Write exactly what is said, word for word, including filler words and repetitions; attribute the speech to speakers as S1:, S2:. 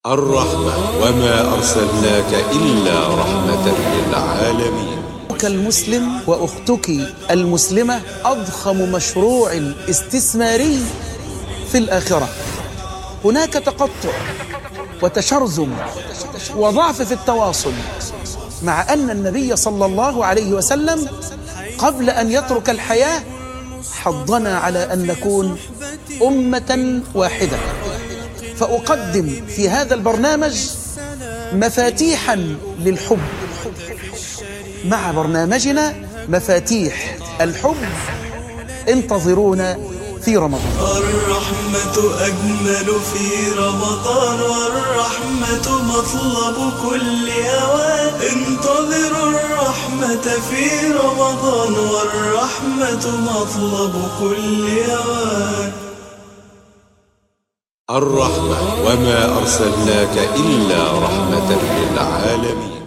S1: الرحمة وما أرسلناك إلا رحمة للعالمين.
S2: أخوك المسلم وأختك المسلمة أضخم مشروع استثماري في الآخرة. هناك تقطع وتشرذم وضعف في التواصل، مع أن النبي صلى الله عليه وسلم قبل أن يترك الحياة حضنا على أن نكون أمة واحدة. فأقدم في هذا البرنامج مفاتيحا للحب، مع برنامجنا مفاتيح الحب. انتظرونا في رمضان.
S3: الرحمة أجمل في رمضان، والرحمة مطلب كل أوان. انتظروا الرحمة في رمضان، والرحمة مطلب كل أوان.
S1: الرحمة وما أرسلناك إلا رحمة للعالمين.